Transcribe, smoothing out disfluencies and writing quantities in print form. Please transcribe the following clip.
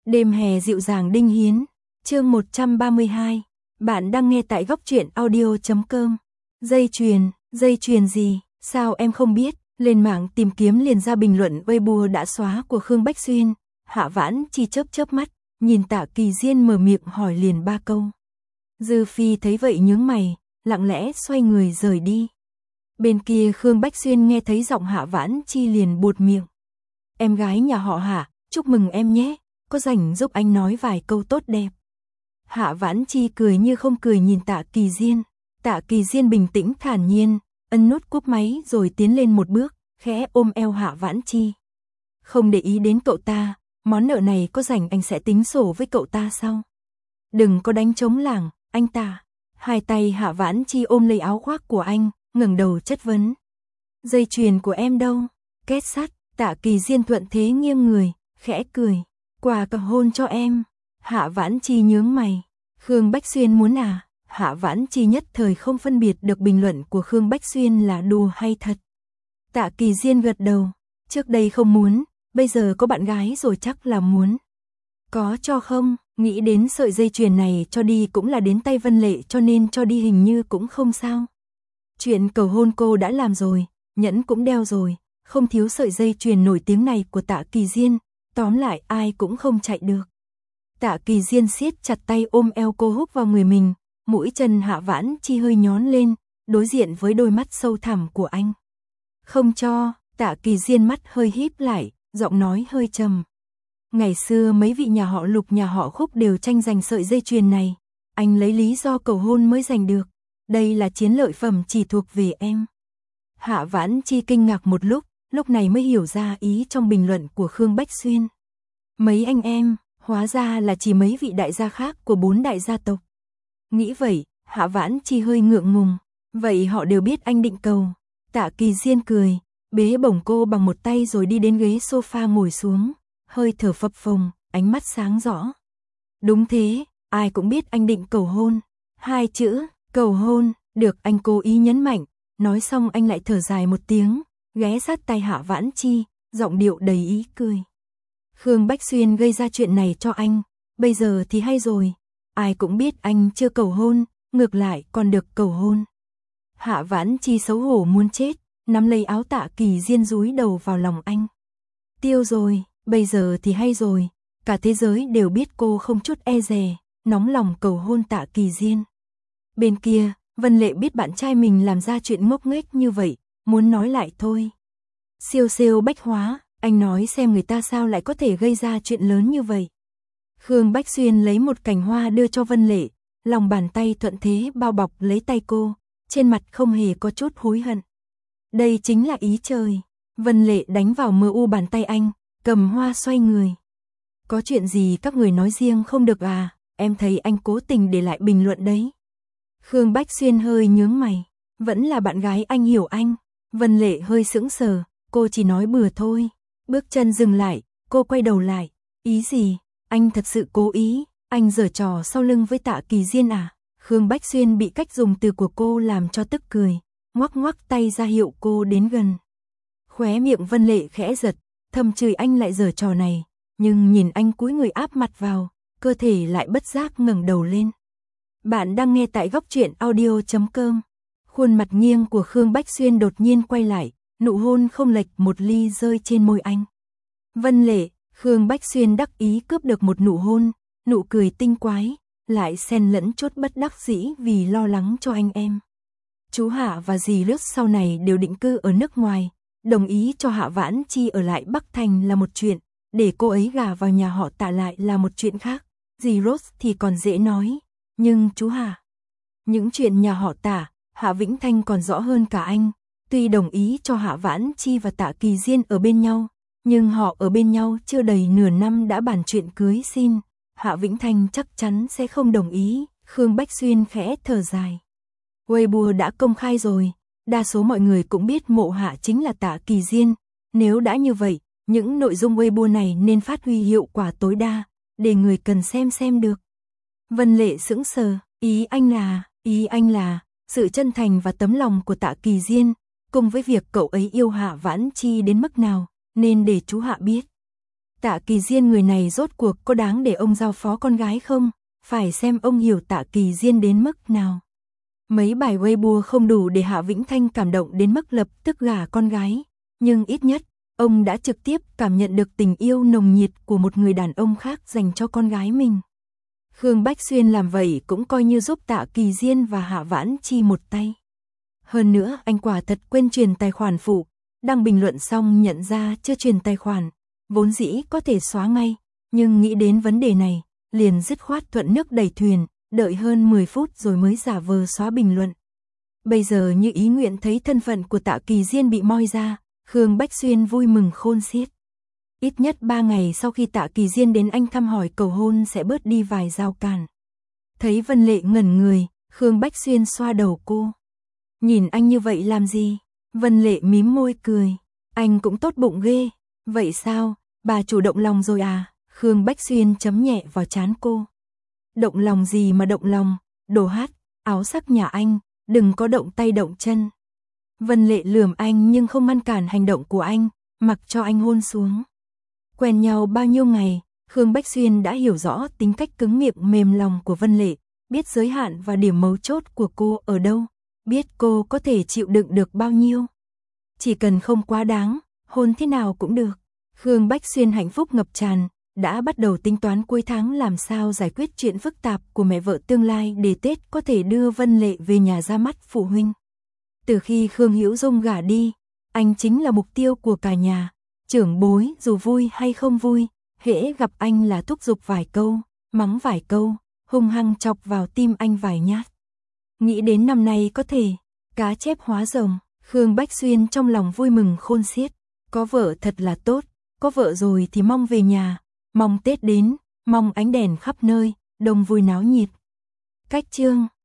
Đêm hè dịu dàng Đinh Hiến, chương 132. Bạn đang nghe tại góc truyện audio.com. Dây chuyền gì, sao em không biết? Lên mạng tìm kiếm liền ra bình luận Weibo đã xóa của Khương Bách Xuyên. Hạ Vãn Chi chớp mắt, nhìn Tạ Kỳ Diên mở miệng hỏi liền 3 câu. Dư Phi thấy vậy nhướng mày, lặng lẽ xoay người rời đi. Bên kia Khương Bách Xuyên nghe thấy giọng Hạ Vãn Chi liền buột miệng. Em gái nhà họ Hạ, chúc mừng em nhé, có rảnh giúp anh nói vài câu tốt đẹp. Hạ Vãn Chi cười như không cười nhìn Tạ Kỳ Diên. Tạ Kỳ Diên bình tĩnh thản nhiên, ấn nút cúp máy rồi tiến lên một bước, khẽ ôm eo Hạ Vãn Chi. Không để ý đến cậu ta, món nợ này có rảnh anh sẽ tính sổ với cậu ta sau. Đừng có đánh trống lảng, anh ta. Hai tay Hạ Vãn Chi ôm lấy áo khoác của anh, ngẩng đầu chất vấn. Dây chuyền của em đâu? Két sắt. Tạ Kỳ Diên thuận thế nghiêng người, khẽ cười. Quà cầu hôn cho em. Hạ Vãn Chi nhướng mày. Khương Bách Xuyên muốn à? Hạ Vãn Chi nhất thời không phân biệt được bình luận của Khương Bách Xuyên là đùa hay thật. Tạ Kỳ Diên gật đầu. Trước đây không muốn, bây giờ có bạn gái rồi chắc là muốn. Có cho không? Nghĩ đến sợi dây chuyền này cho đi cũng là đến tay Vân Lệ cho nên cho đi hình như cũng không sao. Chuyện cầu hôn cô đã làm rồi, nhẫn cũng đeo rồi, không thiếu sợi dây chuyền nổi tiếng này của Tạ Kỳ Diên, tóm lại ai cũng không chạy được. Tạ Kỳ Diên siết chặt tay ôm eo cô hút vào người mình, mũi chân Hạ Vãn Chi hơi nhón lên, đối diện với đôi mắt sâu thẳm của anh. Không cho. Tạ Kỳ Diên mắt hơi híp lại, giọng nói hơi trầm. Ngày xưa mấy vị nhà họ Lục nhà họ Khúc đều tranh giành sợi dây chuyền này, anh lấy lý do cầu hôn mới giành được, đây là chiến lợi phẩm chỉ thuộc về em. Hạ Vãn Chi kinh ngạc một lúc này mới hiểu ra ý trong bình luận của Khương Bách Xuyên. Mấy anh em, hóa ra là chỉ mấy vị đại gia khác của 4 đại gia tộc. Nghĩ vậy, Hạ Vãn Chi hơi ngượng ngùng, vậy họ đều biết anh định cầu. Tạ Kỳ Diên cười, bế bổng cô bằng một tay rồi đi đến ghế sofa ngồi xuống, hơi thở phập phồng, ánh mắt sáng rõ. Đúng thế, ai cũng biết anh định cầu hôn. 2 chữ, cầu hôn, được anh cố ý nhấn mạnh, nói xong anh lại thở dài một tiếng, ghé sát tay Hạ Vãn Chi, giọng điệu đầy ý cười. Khương Bách Xuyên gây ra chuyện này cho anh, bây giờ thì hay rồi, ai cũng biết anh chưa cầu hôn, ngược lại còn được cầu hôn. Hạ Vãn Chi xấu hổ muốn chết, nắm lấy áo Tạ Kỳ Diên dúi đầu vào lòng anh. Tiêu rồi, bây giờ thì hay rồi, cả thế giới đều biết cô không chút e dè, nóng lòng cầu hôn Tạ Kỳ Diên. Bên kia, Vân Lệ biết bạn trai mình làm ra chuyện ngốc nghếch như vậy, muốn nói lại thôi. Siêu Bách Hóa, anh nói xem người ta sao lại có thể gây ra chuyện lớn như vậy. Khương Bách Xuyên lấy một cành hoa đưa cho Vân Lệ, lòng bàn tay thuận thế bao bọc lấy tay cô, trên mặt không hề có chút hối hận. Đây chính là ý trời. Vân Lệ đánh vào mờ u bàn tay anh, cầm hoa xoay người. Có chuyện gì các người nói riêng không được à, em thấy anh cố tình để lại bình luận đấy. Khương Bách Xuyên hơi nhướng mày, vẫn là bạn gái anh hiểu anh. Vân Lệ hơi sững sờ, cô chỉ nói bừa thôi. Bước chân dừng lại, cô quay đầu lại, ý gì, anh thật sự cố ý, anh giở trò sau lưng với Tạ Kỳ Diên à? Khương Bách Xuyên bị cách dùng từ của cô làm cho tức cười, ngoắc tay ra hiệu cô đến gần. Khóe miệng Vân Lệ khẽ giật, thầm chửi anh lại giở trò này, nhưng nhìn anh cúi người áp mặt vào, cơ thể lại bất giác ngẩng đầu lên. Bạn đang nghe tại góc truyện audio.com. Khuôn mặt nghiêng của Khương Bách Xuyên đột nhiên quay lại, nụ hôn không lệch một ly rơi trên môi anh. Vân Lệ, Khương Bách Xuyên đắc ý cướp được một nụ hôn, nụ cười tinh quái, lại xen lẫn chút bất đắc dĩ vì lo lắng cho anh em. Chú Hạ và dì Lướt sau này đều định cư ở nước ngoài, đồng ý cho Hạ Vãn Chi ở lại Bắc Thành là một chuyện, để cô ấy gả vào nhà họ Tạ lại là một chuyện khác. Dì Rose thì còn dễ nói, nhưng chú Hạ, những chuyện nhà họ Tạ, Hạ Vĩnh Thanh còn rõ hơn cả anh. Tuy đồng ý cho Hạ Vãn Chi và Tạ Kỳ Diên ở bên nhau, nhưng họ ở bên nhau chưa đầy nửa năm đã bàn chuyện cưới xin. Hạ Vĩnh Thanh chắc chắn sẽ không đồng ý. Khương Bách Xuyên khẽ thở dài. Weibo đã công khai rồi, đa số mọi người cũng biết mộ hạ chính là Tạ Kỳ Diên. Nếu đã như vậy, những nội dung Weibo này nên phát huy hiệu quả tối đa, để người cần xem được. Vân Lệ sững sờ, ý anh là, sự chân thành và tấm lòng của Tạ Kỳ Diên, cùng với việc cậu ấy yêu Hạ Vãn Chi đến mức nào, nên để chú Hạ biết. Tạ Kỳ Diên người này rốt cuộc có đáng để ông giao phó con gái không? Phải xem ông hiểu Tạ Kỳ Diên đến mức nào. Mấy bài Weibo không đủ để Hạ Vĩnh Thanh cảm động đến mức lập tức gả con gái, nhưng ít nhất, ông đã trực tiếp cảm nhận được tình yêu nồng nhiệt của một người đàn ông khác dành cho con gái mình. Khương Bách Xuyên làm vậy cũng coi như giúp Tạ Kỳ Diên và Hạ Vãn Chi một tay. Hơn nữa, anh quả thật quên truyền tài khoản phụ, đăng bình luận xong nhận ra chưa truyền tài khoản, vốn dĩ có thể xóa ngay, nhưng nghĩ đến vấn đề này, liền dứt khoát thuận nước đẩy thuyền, đợi hơn 10 phút rồi mới giả vờ xóa bình luận. Bây giờ như ý nguyện thấy thân phận của Tạ Kỳ Diên bị moi ra, Khương Bách Xuyên vui mừng khôn xiết. Ít nhất 3 ngày sau khi Tạ Kỳ Diên đến anh thăm hỏi cầu hôn sẽ bớt đi vài rào cản. Thấy Vân Lệ ngẩn người, Khương Bách Xuyên xoa đầu cô. Nhìn anh như vậy làm gì? Vân Lệ mím môi cười. Anh cũng tốt bụng ghê. Vậy sao, bà chủ động lòng rồi à? Khương Bách Xuyên chấm nhẹ vào trán cô. Động lòng gì mà động lòng, đồ hát, áo sắc nhà anh, đừng có động tay động chân. Vân Lệ lườm anh nhưng không ngăn cản hành động của anh, mặc cho anh hôn xuống. Quen nhau bao nhiêu ngày, Khương Bách Xuyên đã hiểu rõ tính cách cứng miệng mềm lòng của Vân Lệ, biết giới hạn và điểm mấu chốt của cô ở đâu, biết cô có thể chịu đựng được bao nhiêu. Chỉ cần không quá đáng, hôn thế nào cũng được. Khương Bách Xuyên hạnh phúc ngập tràn, đã bắt đầu tính toán cuối tháng làm sao giải quyết chuyện phức tạp của mẹ vợ tương lai để Tết có thể đưa Vân Lệ về nhà ra mắt phụ huynh. Từ khi Khương Hữu Dung gả đi, anh chính là mục tiêu của cả nhà. Trưởng bối dù vui hay không vui, hễ gặp anh là thúc giục vài câu, mắng vài câu, hung hăng chọc vào tim anh vài nhát. Nghĩ đến năm nay có thể cá chép hóa rồng, Khương Bách Xuyên trong lòng vui mừng khôn xiết. Có vợ thật là tốt, có vợ rồi thì mong về nhà, mong Tết đến, mong ánh đèn khắp nơi, đông vui náo nhiệt. Cách chương